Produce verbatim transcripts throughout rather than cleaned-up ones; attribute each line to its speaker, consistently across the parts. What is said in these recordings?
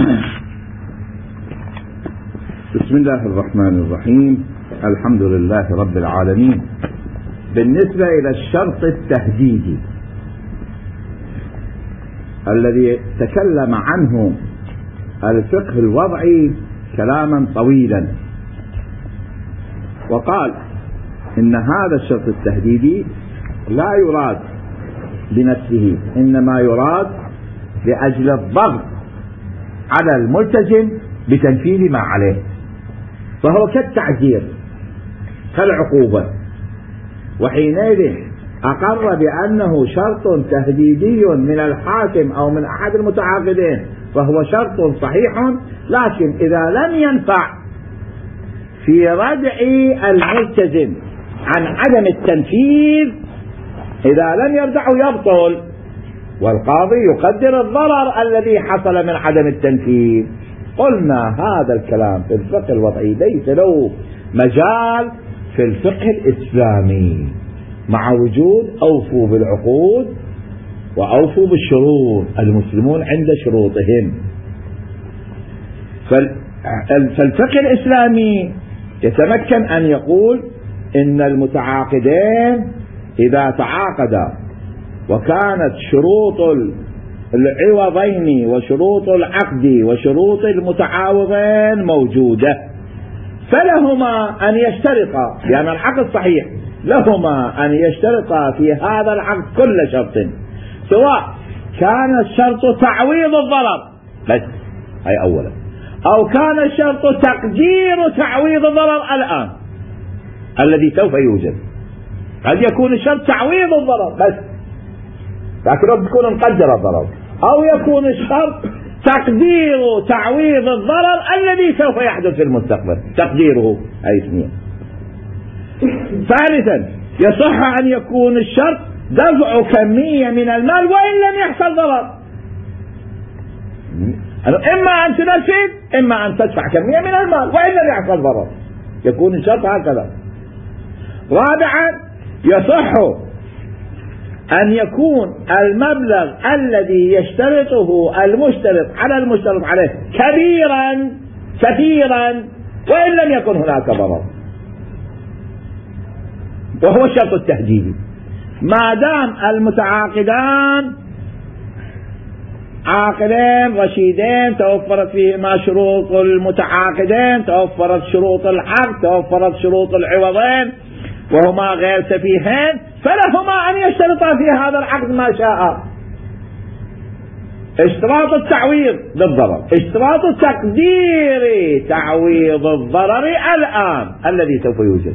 Speaker 1: بسم الله الرحمن الرحيم. الحمد لله رب العالمين. بالنسبة إلى الشرط التهديدي الذي تكلم عنه الفقه الوضعي كلاما طويلا، وقال إن هذا الشرط التهديدي لا يراد بنفسه، إنما يراد لأجل الضغط على الملتزم بتنفيذ ما عليه، فهو كالتعزير كالعقوبة، وحينئذ أقر بأنه شرط تهديدي من الحاكم أو من أحد المتعاقدين فهو شرط صحيح، لكن إذا لم ينفع في ردع الملتزم عن عدم التنفيذ، إذا لم يردعه يبطل، والقاضي يقدر الضرر الذي حصل من عدم التنفيذ. قلنا هذا الكلام في الفقه الوضعي ليس له مجال في الفقه الإسلامي، مع وجود أوفوا بالعقود وأوفوا بالشروط، المسلمون عند شروطهم. فالفقه الإسلامي يتمكن أن يقول إن المتعاقدين إذا تعاقدا وكانت شروط العوضين وشروط العقد وشروط المتعاوضين موجودة، فلهما أن يشترطا، لأن يعني العقد صحيح، لهما أن يشترطا في هذا العقد كل شرط، سواء كان الشرط تعويض الضرر بس، هي أولا، أو كان الشرط تقدير تعويض الضرر الآن الذي سوف يوجد. قد يكون الشرط تعويض الضرر بس، لكن رب تكون مقدر الضرر، أو يكون الشرط تقدير تعويض الضرر الذي سوف يحدث في المستقبل، تقديره أي اثنين. ثالثا يصح أن يكون الشرط دفع كمية من المال وإن لم يحصل ضرر، إما أن تنفذ إما أن تدفع كمية من المال وإن لم يحصل ضرر، يكون الشرط هكذا. رابعا يصح أن يكون المبلغ الذي يشترطه المشترط على المشترط عليه كبيرا كثيرا وإن لم يكن هناك ضرر، وهو الشرط التهديدي. ما دام المتعاقدان عاقلين رشيدين، توفرت فيهما شروط المتعاقدين، توفرت شروط العقد، توفرت شروط العوضين، وهما غير سفيهين، فلهما أن يشترطا في هذا العقد ما شاء. اشتراط التعويض بالضرر، اشتراط تقدير تعويض الضرر الآن الذي سوف يوجد،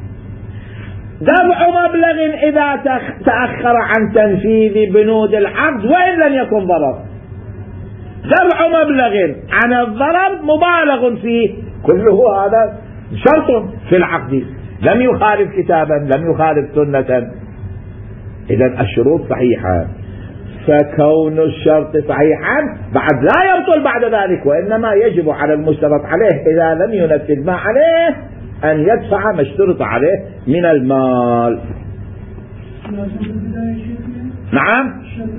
Speaker 1: دفع مبلغ إذا تأخر عن تنفيذ بنود العقد وإن لم يكن ضرر، دفع مبلغ عن الضرر مبالغ فيه، كله هذا شرط في العقد، لم يخالف كتابا لم يخالف سنة، إذن الشروط صحيحة. فكون الشرط صحيحا بعد لا يبطل بعد ذلك، وإنما يجب على المشترط عليه إذا لم ينفذ ما عليه أن يدفع ما اشترط عليه من المال. نعم،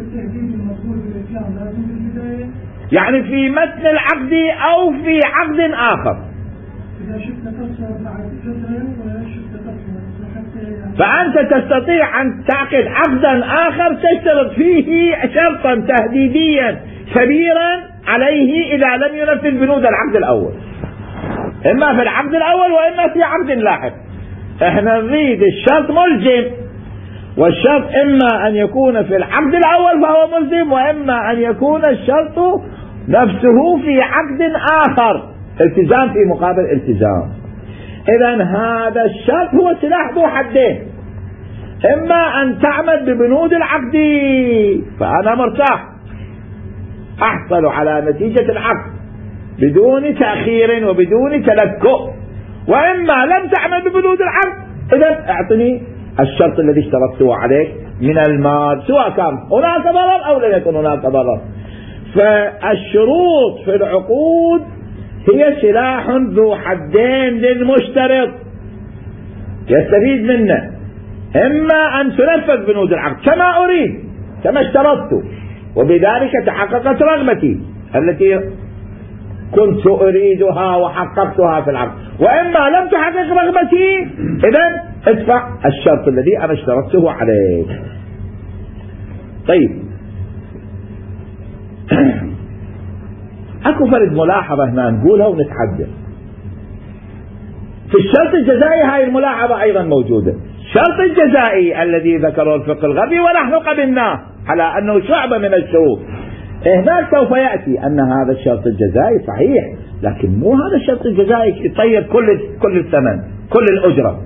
Speaker 1: يعني في متن العقد أو في عقد آخر، فأنت تستطيع أن تعقد عقدا آخر تشترط فيه شرطا تهديديا كبيرا عليه إذا لم ينفذ بنود العقد الأول، إما في العقد الأول وإما في عقد لاحق. احنا نريد الشرط ملزم، والشرط إما أن يكون في العقد الأول فهو ملزم، وإما أن يكون الشرط نفسه في عقد آخر، التزام في مقابل التزام. إذن هذا الشرط هو سلاح ذو حدين، إما أن تعمل ببنود العقد فأنا مرتاح أحصل على نتيجة العقد بدون تأخير وبدون تلكؤ، وإما لم تعمل ببنود العقد، إذن اعطني الشرط الذي اشترطته عليك من المال، سواء كان هناك ضرر أو لم يكن هناك ضرر. فالشروط في العقود هي سلاح ذو حدين للمشترط يستفيد منه، إما أن تنفذ بنود العقد كما أريد كما اشترطت، وبذلك تحققت رغبتي التي كنت أريدها وحققتها في العقد، وإما لم تحقق رغبتي إذن ادفع الشرط الذي أنا اشترطته عليك. طيب أكو فرد ملاحظة هنا نقولها ونتحدث في الشرط الجزائي. هاي الملاحظة أيضا موجودة. الشرط الجزائي الذي ذكره الفقه الغربي ونحن قبلناه على أنه شعبة من الشروط، هناك سوف يأتي أن هذا الشرط الجزائي صحيح، لكن مو هذا الشرط الجزائي يطيب كل كل الثمن كل الأجرة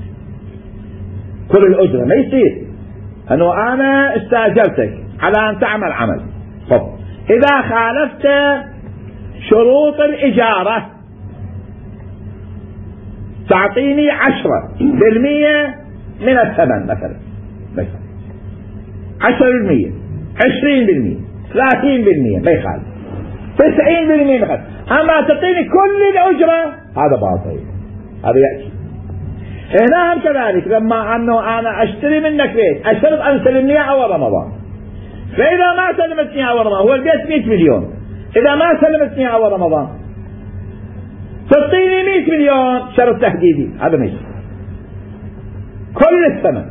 Speaker 1: كل الأجرة. ما يصير أنه أنا استأجرتك على أن تعمل عمل، طب إذا خالفت شروط الإجارة تعطيني عشرة بالمية من الثمن مثلا، مثلا عشرة بالمية، عشرين بالمية، ثلاثين بالمية ما يخالف، تسعين بالمية يخالف، أما تعطيني كل الأجرة هذا باطل، هذا يأتي. هنا هم كذلك، لما أنه أنا أشتري منك بيت أشترط أن تسلمني أول رمضان، فإذا ما سلمتني أول رمضان، هو البيت مئة مليون، إذا ما سلمتني أول رمضان تعطيني مئة مليون شرط تهديدي، هذا ما يصير. كل السنة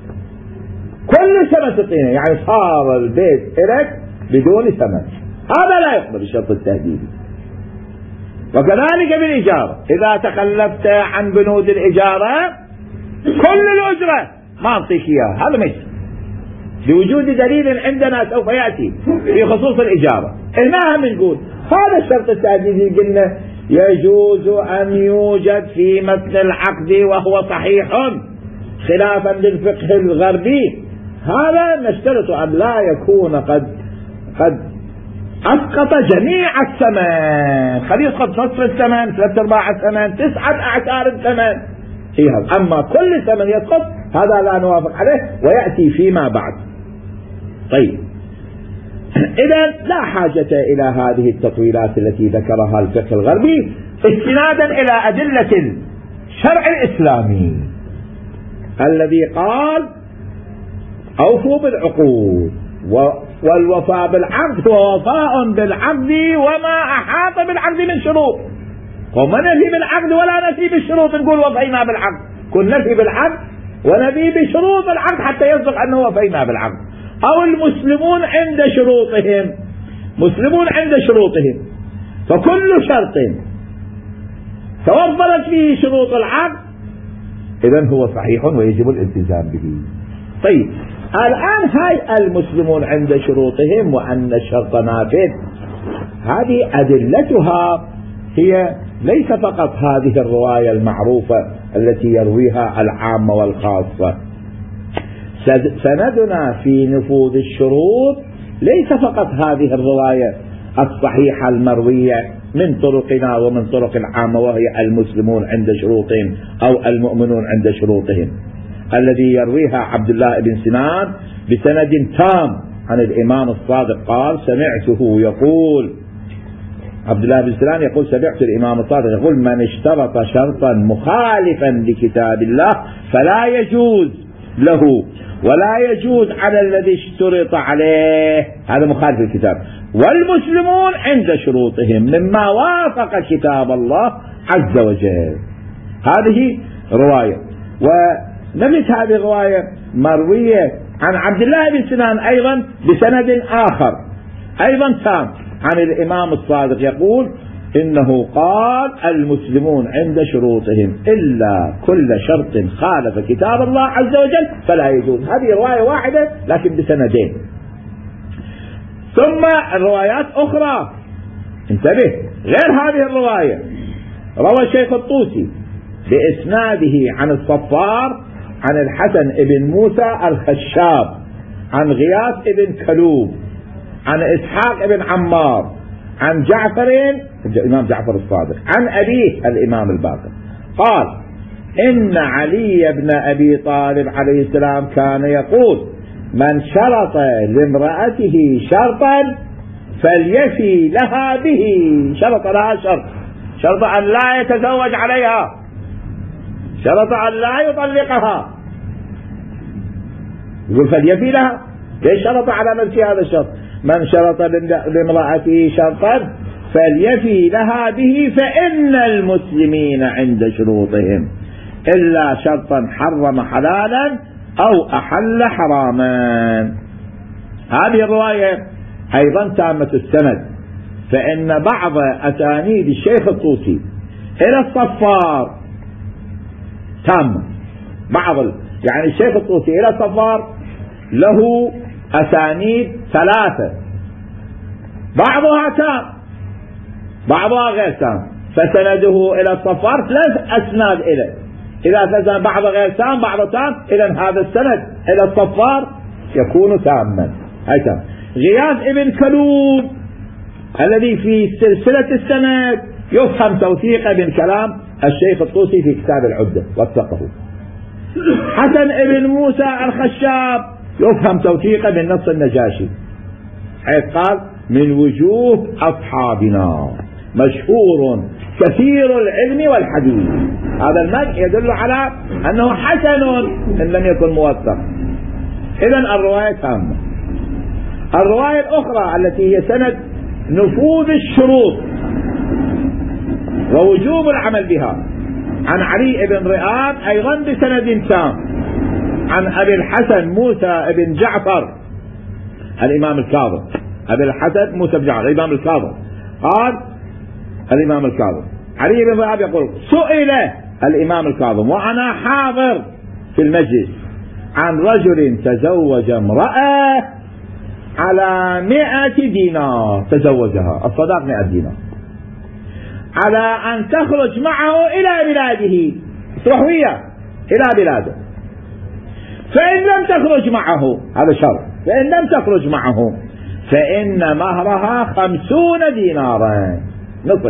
Speaker 1: كل سنة تعطيني، يعني صار البيت إلك بدون ثمن، هذا لا يقبل الشرط التهديدي. وكذلك بالإجارة، إذا تخلفت عن بنود الإجارة كل الأجرة ما أعطيك إياها، هذا ما يصير بوجود دليل عندنا سوف يأتي في خصوص الإجارة. هنا هم نقول هذا الشرط التهديدي قلنا يجوز أن يوجد في متن العقد وهو صحيح خلافا للفقه الغربي، هذا نشترط أن لا يكون قد قد أسقط جميع الثمن، خليه يسقط نصف الثمن، ثلاثة أرباع الثمن، تسعة أعشار الثمن فيها، أما كل ثمن يسقط هذا لا نوافق عليه ويأتي فيما بعد. طيب إذن لا حاجة إلى هذه التطويلات التي ذكرها الفقه الغربي استنادا إلى أدلة الشرع الإسلامي الذي قال أوفوا بالعقود، والوفاء بالعقد هو وفاء بالعقد وما أحاط بالعقد من شروط، وما نفي بالعقد ولا نفي بالشروط نقول وفينا بالعقد، كن نفي بالعقد ونفي بشروط العقد حتى يصدق أنه وفينا بالعقد. أو المسلمون عند شروطهم، مسلمون عند شروطهم، فكل شرط توفرت فيه شروط العقد إذن هو صحيح ويجب الالتزام به. طيب الآن هاي المسلمون عند شروطهم وأن الشرط نافذ، هذه أدلتها هي ليس فقط هذه الرواية المعروفة التي يرويها العامة والخاصة، سندنا في نفوذ الشروط ليس فقط هذه الرواية الصحيحة المروية من طرقنا ومن طرق العامة وهي المسلمون عند شروطهم أو المؤمنون عند شروطهم، الذي يرويها عبد الله بن سنان بسند تام عن الإمام الصادق قال سمعته يقول، عبد الله بن سنان يقول سمعت الإمام الصادق يقول من اشترط شرطا مخالفا لكتاب الله فلا يجوز له ولا يجوز على الذي اشترط عليه، هذا مخالف الكتاب، والمسلمون عند شروطهم مما وافق كتاب الله عز وجل. هذه رواية، ونفس هذه الرواية مروية عن عبد الله بن سنان أيضا بسند آخر أيضا تام عن الإمام الصادق يقول إنه قال المسلمون عند شروطهم إلا كل شرط خالف كتاب الله عز وجل فلا يجوز. هذه رواية واحدة لكن بسندين. ثم الروايات أخرى انتبه غير هذه الرواية، روى الشيخ الطوسي بإسناده عن الصفار عن الحسن ابن موسى الخشاب عن غياث ابن كلوب عن إسحاق ابن عمار عن جعفر الإمام جعفر الصادق عن أبيه الإمام الباقر قال إن علي بن أبي طالب عليه السلام كان يقول من شرط لامرأته شرطا فليفي لها به، شرط لها شرط، شرط أن لا يتزوج عليها، شرط أن لا يطلقها، يقول فليفي لها. ليش شرط على نفسه هذا الشرط؟ من شرط لامرأته شرطا فليفي لها به فإن المسلمين عند شروطهم إلا شرطا حرم حلالا أو أحل حراما. هذه الرواية أيضا تامة السند، فإن بعض أسانيد الشيخ الطوسي إلى الصفار تامة. بعض يعني الشيخ الطوسي إلى الصفار له أسانيد ثلاثة، بعضها تام بعضها غير تام، فسنده إلى الصفار ثلاث أسناد إليه. إذا فزن بعض غير تام بعض تام، إذن هذا السند إلى الصفار يكون تاما. هاي تام. غياث ابن كلوب الذي في سلسلة السند يفهم توثيقه من كلام الشيخ الطوسي في كتاب العدة وثقه. حسن ابن موسى الخشاب يفهم توثيقه من نص النجاشي، حيث قال من وجوه أصحابنا مشهور كثير العلم والحديث. هذا المد يدل على أنه حسن إن لم يكن موثق. إذن الرواية تامة. الرواية الأخرى التي هي سند نفوذ الشروط ووجوب العمل بها عن علي بن رئاب أيضا بسند تام عن أبي الحسن موسى بن جعفر الإمام الكاظم. أبي الحسن موسى بن جعفر الإمام الكاظم قال الإمام الكاظم علي بن رئاب يقول سئل الإمام الكاظم وأنا حاضر في المجلس عن رجل تزوج امرأة على مئة دينار، تزوجها الصداق مئة دينار، على أن تخرج معه إلى بلاده، تروح وياه إلى بلاده، فإن لم تخرج معه هذا شرط، فإن لم تخرج معه فإن مهرها خمسون دينارا نصف،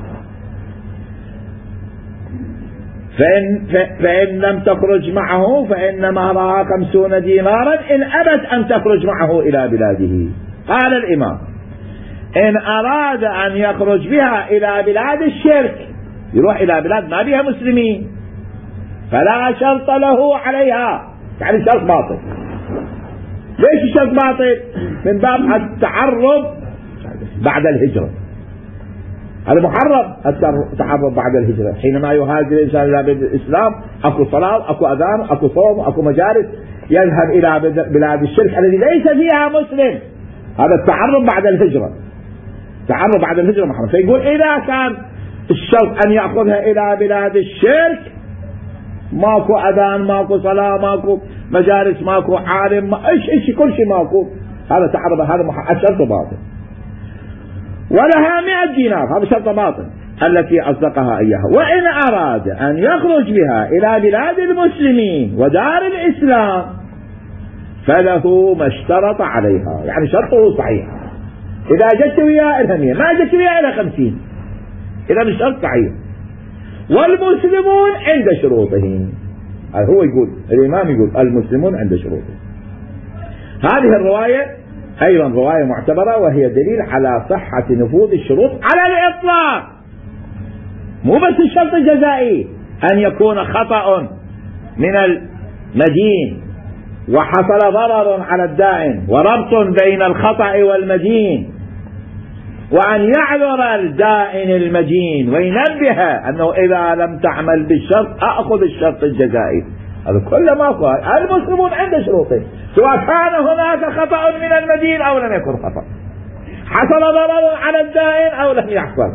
Speaker 1: فإن, فإن لم تخرج معه فإن مهرها خمسون دينارا إن أبت أن تخرج معه إلى بلاده. قال الإمام إن أراد أن يخرج بها إلى بلاد الشرك، يروح إلى بلاد ما بها مسلمين، فلا شرط له عليها، يعني شرط باطل. ليش الشرط باطل؟ من باب التعرض بعد الهجرة، هذا محرم التعرض بعد الهجرة. حينما يهاجر الإنسان إلى بلاد الإسلام أكو صلاة أكو أذان أكو صوم أكو مجالس، يذهب إلى بلاد الشرك الذي ليس فيها مسلم، هذا التعرض بعد الهجرة. تعرض بعد الهجرة محرم. فيقول إذا كان الشرط أن يأخذها إلى بلاد الشرك، ماكو أذان ماكو صلاة ماكو مجالس ماكو عالم ما إيش إيش كل شيء ماكو، هذا تعرض، هذا الشرط باطل. ولها مئة دينار، هذا شرط باطل التي أصدقها إياها. وإن أراد أن يخرج بها إلى بلاد المسلمين ودار الإسلام فله ما اشترط عليها، يعني شرطه صحيح. إذا جدت وياه إلى مئة، ما جدت وياه إلى خمسين، إذا الشرط صحيح. والمسلمون عند شروطهم، هو يقول الإمام يقول المسلمون عند شروطهم. هذه الرواية أيضا رواية معتبرة، وهي دليل على صحة نفوذ الشروط على الإطلاق، مو بس الشرط الجزائي أن يكون خطأ من المدين وحصل ضرر على الدائن وربط بين الخطأ والمدين، وأن يعذر الدائن المدين وينبه أنه إذا لم تعمل بالشرط أخذ الشرط الجزائي. هذا كل ما قال المسلمون عند شروطه، سواء كان هناك خطأ من المدين أو لم يكن خطأ، حصل ضرر على الدائن أو لم يحصل،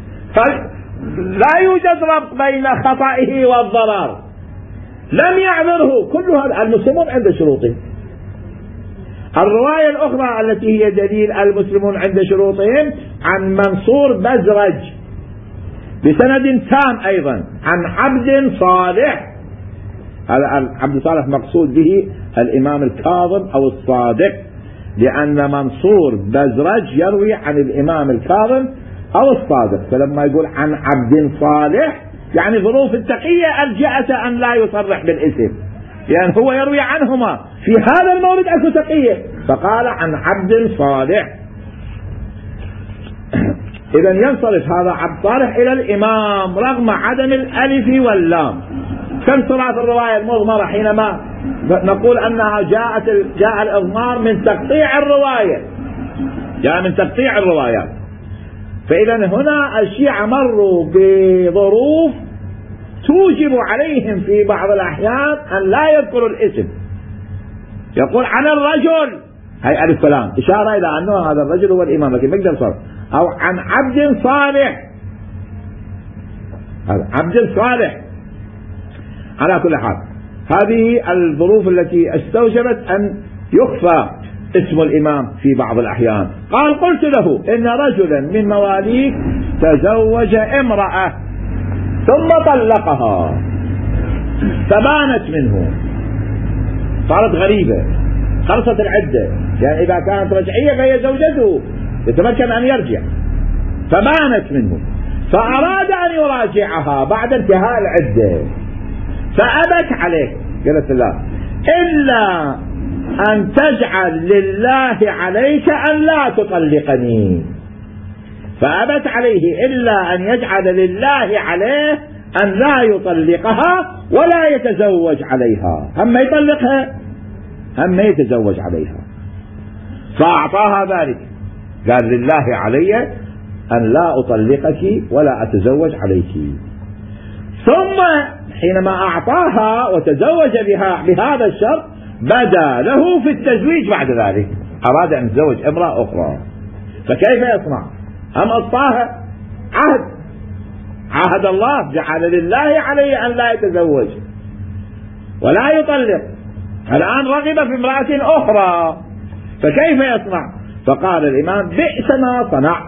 Speaker 1: فلا يوجد ربط بين خطئه والضرر، لم يعذره، كل هذا المسلمون عند شروطه. الرواية الأخرى التي هي دليل المسلمون عند شروطهم عن منصور بزرج بسند تام أيضا عن عبد صالح، هذا عبد صالح مقصود به الإمام الكاظم أو الصادق، لأن منصور بزرج يروي عن الإمام الكاظم أو الصادق، فلما يقول عن عبد صالح يعني ظروف التقية ألجأت أن لا يصرح بالاسم، لأن يعني هو يروي عنهما في هذا المولد أكو تقية، فقال عن عبد صالح. إذا ينصرف هذا عبد صالح إلى الإمام رغم عدم الألف واللام. كم صراط الرواية المضمرة حينما نقول أنها جاءت جاء الإضمار من تقطيع الرواية، جاء من تقطيع الروايات. فإذا هنا الشيعة مروا بظروف توجب عليهم في بعض الأحيان أن لا يذكروا الاسم. يقول عن الرجل، هي ألف كلام إشارة إلى أنه هذا الرجل هو الإمام، لكن ما يقدر صار، أو عن عبد صالح، هذا عبد صالح. على كل حال هذه الظروف التي استوجبت أن يخفى اسم الإمام في بعض الأحيان. قال قلت له إن رجلا من مواليك تزوج امرأة ثم طلقها فبانت منه، صارت غريبة، خلصت العدة، يعني إذا كانت رجعية فهي زوجته يتمكن أن يرجع، فبانت منه فأراد أن يراجعها بعد انتهاء العدة فأبت عليه، قالت لا إلا أن تجعل لله عليك أن لا تطلقني، فأبت عليه إلا أن يجعل لله عليه أن لا يطلقها ولا يتزوج عليها، أما يطلقها أما يتزوج عليها، فأعطاها ذلك، قال لله علي أن لا أطلقك ولا أتزوج عليك. ثم حينما أعطاها وتزوج بها بهذا الشرط بدا له في التزويج بعد ذلك، أراد أن يتزوج امرأة أخرى، فكيف يصنع؟ أم أصطاها عهد، عهد الله جعل لله عليه أن لا يتزوج ولا يطلق، الآن رغب في امرأة أخرى فكيف يصنع؟ فقال الإمام بئس ما صنع،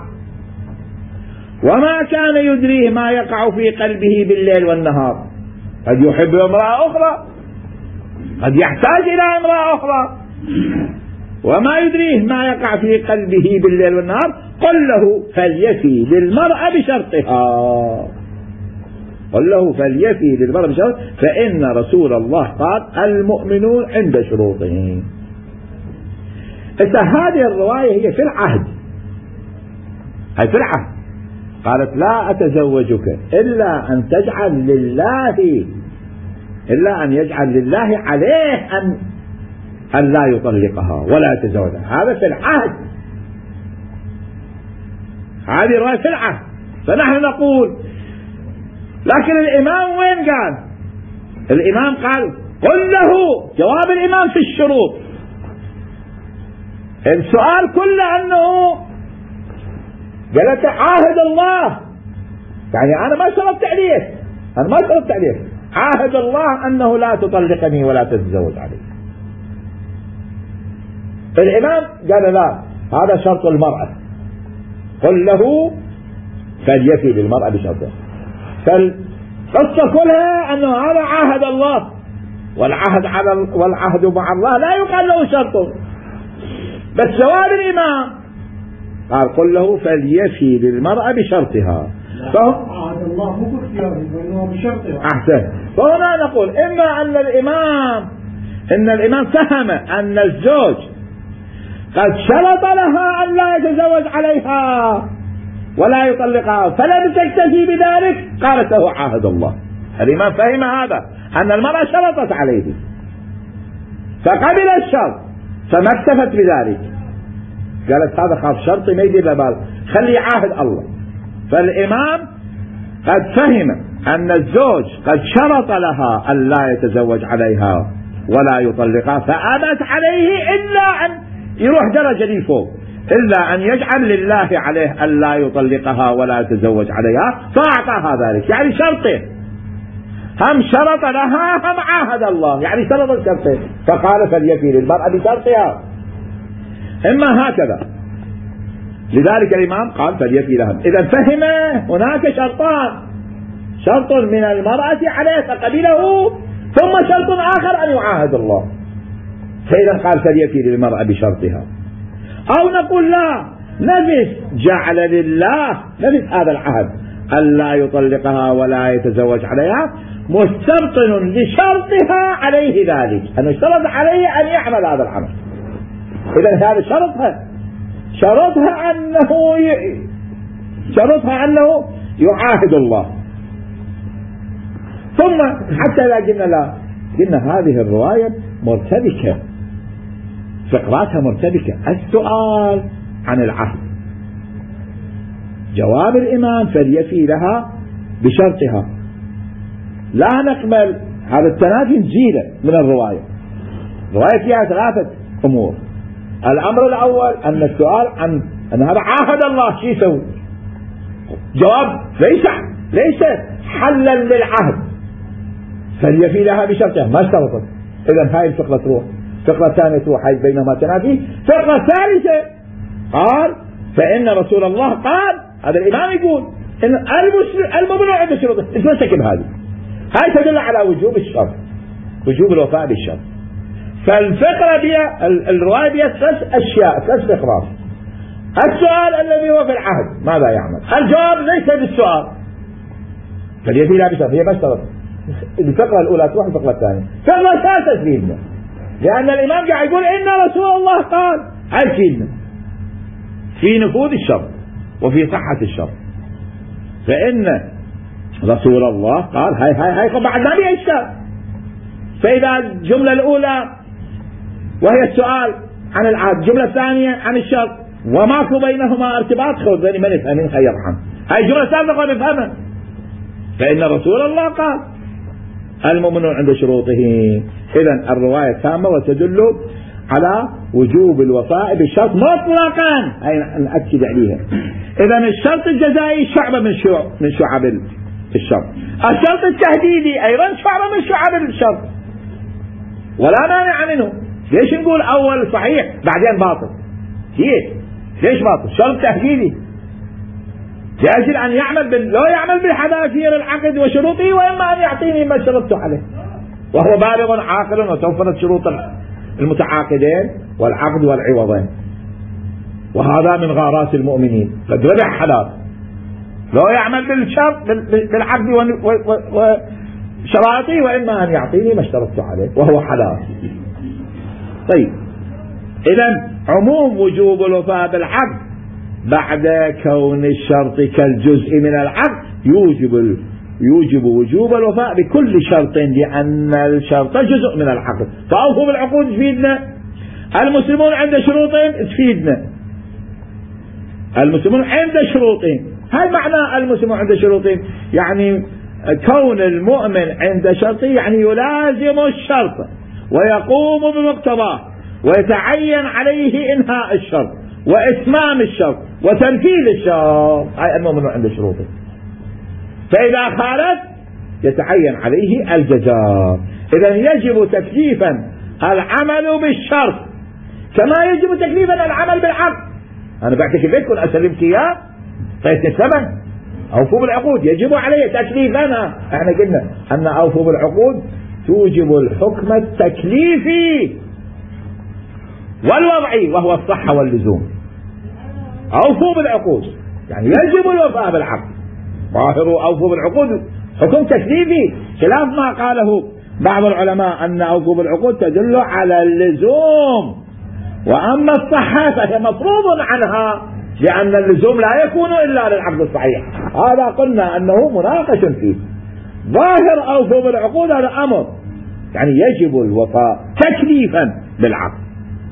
Speaker 1: وما كان يدريه ما يقع في قلبه بالليل والنهار، قد يحب امرأة أخرى، قد يحتاج إلى امرأة أخرى، وما يدريه ما يقع في قلبه بالليل والنهار. قل له فليفي للمرأة بشرطها، قل له فليفي للمرأة بشرطها، فإن رسول الله قال المؤمنون عند شروطهم. هذه الرواية هي في العهد، هي في العهد، قالت لا أتزوجك إلا أن تجعل لله، إلا أن يجعل لله عليه أن أن لا يطلقها ولا يتزوجها، هذا في العهد، هذه الرواية في العهد. فنحن نقول لكن الإمام وين قال؟ الإمام قال قل له، جواب الإمام في الشروط. السؤال كله أنه قالت عاهد الله، يعني أنا ما شرطت عليك، أنا ما شرطت عليك، عاهد الله أنه لا تطلقني ولا تتزوج علي. الإمام قال لا، هذا شرط المرأة، قل له فليفي للمرأة بشرطها. فالقصة كلها أنه هذا عاهد الله، والعهد على والعهد مع الله لا يقال له شرط. بس جواب الإمام قال قل له فليفي للمرأة بشرطها،
Speaker 2: عهد الله مو باختياره وإنما بشرطها.
Speaker 1: أحسن. فهنا نقول إما أن الإمام إن الإمام فهم أن الزوج قد شرط لها أن لا يتزوج عليها ولا يطلقها فلم تكتفي بذلك، قالت له عاهد الله. الإمام فهم هذا، أن المرأة شرطت عليه فقبل الشرط فما اكتفت بذلك، قالت هذا خاف شرطي ما يدير بال، خلي عاهد الله. فالإمام قد فهم أن الزوج قد شرط لها أن لا يتزوج عليها ولا يطلقها فأبت عليه إلا أن يروح درجة لي فوق، إلا أن يجعل لله عليه أن لا يطلقها ولا يتزوج عليها، فأعطاها ذلك، يعني شرطين، هم شرط لها هم عاهد الله، يعني شرط الشرطين. فقال فليفي للمرأة بشرطها، إما هكذا. لذلك الإمام قال فليفي لهم. إذا فهم هناك شرطان، شرط من المرأة عليه فقبله، ثم شرط آخر أن يعاهد الله، فإذا قال فليفي للمرأة بشرطها. أو نقول لا، نفس جعل لله، نفس هذا العهد أن لا يطلقها ولا يتزوج عليها، مستبطن لشرطها عليه ذلك، أنه اشترط عليه أن يعمل هذا العمل. إذا هذا شرطها، شرطها أنه ي... شرطها أنه يعاهد الله. ثم حتى لا قلنا لا، قلنا هذه الرواية مرتبكة، فقراتها مرتبكة. السؤال عن العهد، جواب الإمام فليفي لها بشرطها. لا نقبل هذا التنافي نزيله من الرواية. الرواية فيها ثلاثة أمور. الأمر الأول أن السؤال عن أن هذا عاهد الله شو يسوي؟ جواب ليس ليس حلا للعهد، فليفي لها بشرطها، ما اشترطت. إذا هاي الفقرة تروح، الفقرة الثانية تروح، هاي بينما تنافي. الفقرة الثالثة قال فإن رسول الله قال، هذا الإمام يقول إن الممنوع عند شروطه، اتمسك بهذه. هاي تدل على وجوب الشرط، وجوب الوفاء بالشرط. فالفقرة بها الرواية بها ثلاث أشياء، ثلاث فقرات. السؤال الذي هو في العهد ماذا يعمل؟ الجواب ليس بالسؤال، فليفي لها بشرط، هي بس شرط. الفقرة الأولى تروح الفقرة الثانية. الفقرة الثالثة تفيدنا، لأن الإمام قاعد يقول إن رسول الله قال، هاي تفيدنا في نفوذ الشرط وفي صحة الشرط. فإن رسول الله قال هاي هاي هاي بعد ما بيها إشكال. فإذا الجملة الأولى وهي السؤال عن العهد، الجملة الثانية عن الشرط، وماكو بينهما ارتباط، خذ بين من يفهمين خير عنه. هاي الجملة الثالثة قد نفهمها. فإن رسول الله قال الممنوع عند شروطه. إذن الرواية تامة وتدل على وجوب الوفاء بالشرط مطلقا، هاي نأكد عليها. إذن الشرط الجزائي شعبة من شعب من شعب الشرط. الشرط التهديدي أيضا شعبة من شعب الشرط، ولا مانع منه. ليش نقول أول صحيح بعدين باطل؟ ليش؟ ليش باطل؟ شرط تهديدي لأجل أن يعمل بال... لو يعمل بالحذافير العقد وشروطه، وإما أن يعطيني ما شرطت عليه، وهو بالغ عاقل وتوفرت شروط المتعاقدين والعقد والعوضين. وهذا من غارات المؤمنين، قد ربح حلال لو يعمل بالشرط بالعقد وشرائطه، وإما أن يعطيني ما اشترطت عليه وهو حلال. طيب، إذن عموم وجوب الوفاء بالعقد بعد كون الشرط كالجزء من العقد يوجب يوجب وجوب الوفاء بكل شرط، لأن الشرط جزء من العقد. فأوفوا بالعقود تفيدنا، المسلمون عند شروطهم تفيدنا، المسلمون عند شروطهم. هل معنى المسلمون عند شروطهم؟ يعني كون المؤمن عند شرطه يعني يلازم الشرط ويقوم بمقتضاه ويتعين عليه إنهاء الشرط وإتمام الشرط وتنفيذ الشرط، هاي المؤمن عند شروطه. فإذا خالف يتعين عليه الجزاء. إذن يجب تكليفا العمل بالشرط كما يجب تكليفا العمل بالعقد. أنا بعتك بيتكم أسلمك إياه فيتني الثمن، أوفوا بالعقود، يجب عليه تكليفنا. احنا قلنا أن أوفوا بالعقود توجب الحكم التكليفي والوضعي وهو الصحة واللزوم. أوفوا بالعقود يعني يجب الوفاء بالعقد، ظاهروا أوفوا بالعقود حكم تكليفي، خلاف ما قاله بعض العلماء أن أوفوا بالعقود تدل على اللزوم، وأما الصحة فهي مفروض عنها، لأن اللزوم لا يكون إلا للعقد الصحيح. هذا قلنا أنه مناقش فيه. ظاهر أوفوا بالعقود هذا أمر يعني يجب الوفاء تكليفا بالعقد،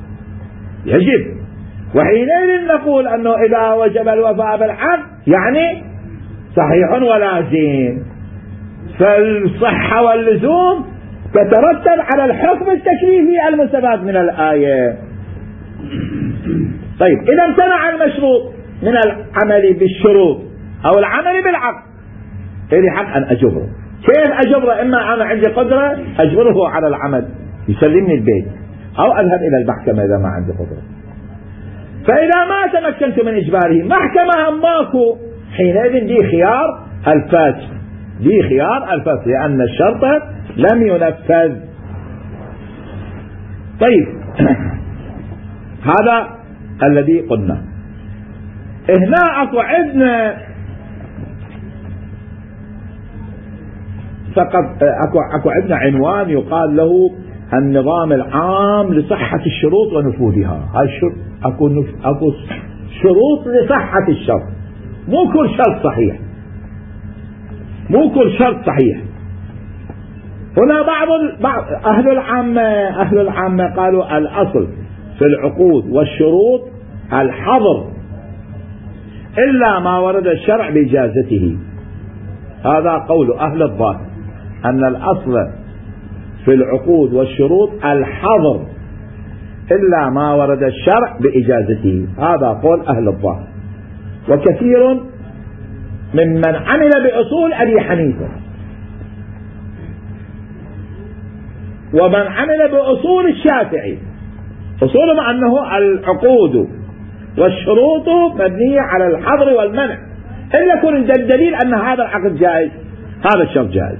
Speaker 1: يجب. وحينئذ نقول أنه إذا وجب الوفاء بالعقد يعني صحيح ولازم، فالصحة واللزوم تترتب على الحكم التكليفي المستفاد من الآية. طيب، إذا امتنع المشروط من العمل بالشروط أو العمل بالعقد، إلي حق أن أجبره. كيف أجبره؟ إما أنا عندي قدرة أجبره على العمل يسلمني البيت، أو أذهب إلى المحكمة إذا ما عندي قدرة. فإذا ما تمكنت من إجباره محكمة هم ماكو، حينئذ لي خيار الفسخ، لي خيار الفسخ لأن الشرط لم ينفذ. طيب، هذا الذي قلنا. هنا أكو عندنا فقط أكو أكو عندنا عنوان يقال له النظام العام لصحة الشروط ونفوذها. هاي الشروط أكو نف... أكو شروط لصحة الشرط، مو كل شرط صحيح، مو كل شرط صحيح. هنا بعض بعض أهل العامة أهل العامة قالوا الأصل في العقود والشروط الحظر إلا ما ورد الشرع بإجازته. هذا قول أهل الظاهر أن الأصل في العقود والشروط الحظر إلا ما ورد الشرع بإجازته. هذا قول أهل الظاهر، وكثير ممن عمل بأصول أبي حنيفة ومن عمل بأصول الشافعي، أصولهم أنه العقود والشروط مبنية على الحظر والمنع، إلا يكون الدليل أن هذا العقد جائز، هذا الشرط جائز.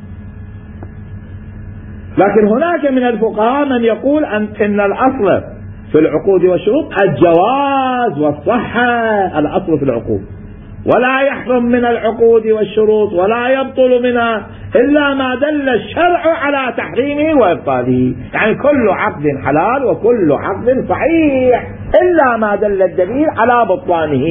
Speaker 1: لكن هناك من الفقهاء من يقول أن إن الأصل في العقود والشروط الجواز والصحة، الأصل في العقود، ولا يحرم من العقود والشروط ولا يبطل منها إلا ما دل الشرع على تحريمه وإبطاله. يعني كل عقد حلال وكل عقد صحيح إلا ما دل الدليل على بطلانه.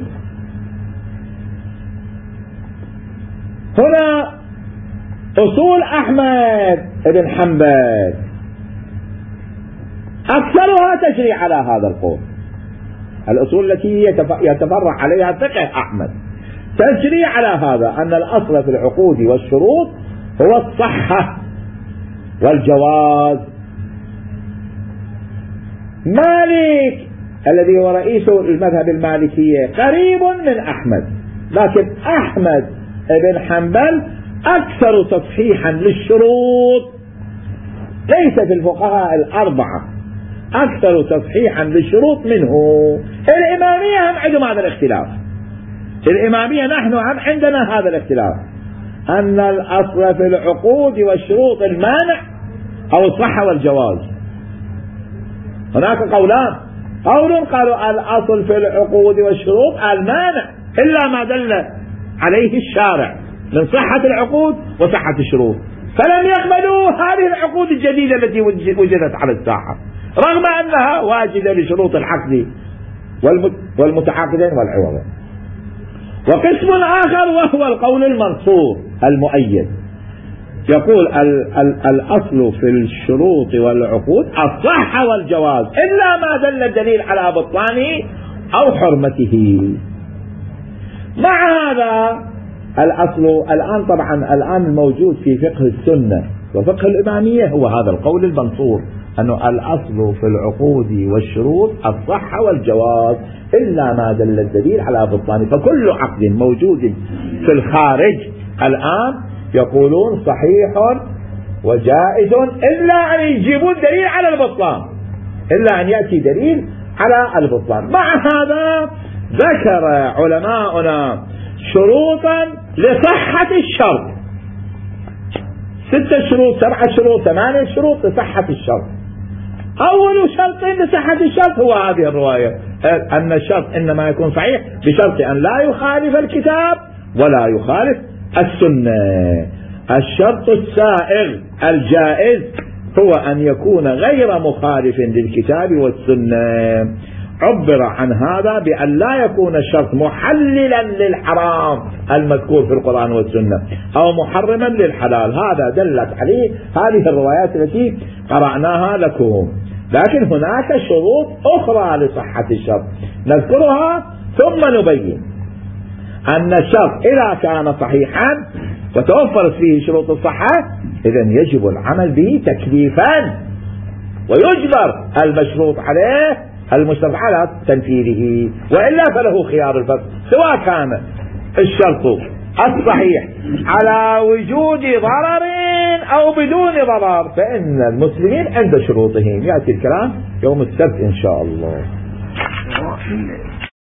Speaker 1: هنا أصول أحمد بن حنبل أكثرها تجري على هذا القول. الأصول التي يتفرع عليها فقه أحمد تجري على هذا، أن الأصل في العقود والشروط هو الصحة والجواز. مالك الذي هو رئيس المذهب المالكية قريب من أحمد، لكن أحمد بن حنبل أكثر تصحيحا للشروط، ليس في الفقهاء الأربعة أكثر تصحيحا للشروط منه. الإمامية هم عندهم هذا الاختلاف، الإمامية نحن هم عندنا هذا الاختلاف، أن الأصل في العقود والشروط المانع أو الصحة والجواز. هناك قولان، قول قالوا الأصل في العقود والشروط المانع إلا ما دل عليه الشارع من صحة العقود وصحة الشروط، فلم يقبلوا هذه العقود الجديدة التي وجدت على الساحة رغم أنها واجدة لشروط العقد والمتعاقدين والعوضين. وقسم آخر وهو القول المنصور المؤيد، يقول ال ال الأصل في الشروط والعقود الصحة والجواز إلا ما دل الدليل على بطلانه أو حرمته. مع هذا الأصل الآن طبعا الآن الموجود في فقه السنة وفقه الإمامية هو هذا القول المنصور، أنه الأصل في العقود والشروط الصحة والجواز إلا ما دل الدليل على بطلانه. فكل عقد موجود في الخارج الآن يقولون صحيح وجائز إلا أن يجيبون دليل على البطلان، إلا أن يأتي دليل على البطلان. مع هذا ذكر علماؤنا شروطا لصحة الشرط، ستة شروط سبعة شروط ثمانية شروط لصحة الشرط. أول شرط لصحة الشرط هو هذه الرواية، أن الشرط إنما يكون صحيح بشرط أن لا يخالف الكتاب ولا يخالف السنة. الشرط السائغ الجائز هو أن يكون غير مخالف للكتاب والسنة. عبر عن هذا بأن لا يكون الشرط محللا للحرام المذكور في القرآن والسنة أو محرما للحلال، هذا دلت عليه هذه الروايات التي قرأناها لكم. لكن هناك شروط أخرى لصحة الشرط نذكرها ثم نبين أن الشرط إذا كان صحيحا وتوفرت فيه شروط الصحة إذن يجب العمل به تكليفا، ويجبر المشروط عليه المشترط على تنفيذه، وإلا فله خيار الفرق، سواء كان الشرط الصحيح على وجود ضرر أو بدون ضرر، فإن المسلمين عند شروطهم. يأتي الكلام يوم السبت إن شاء الله.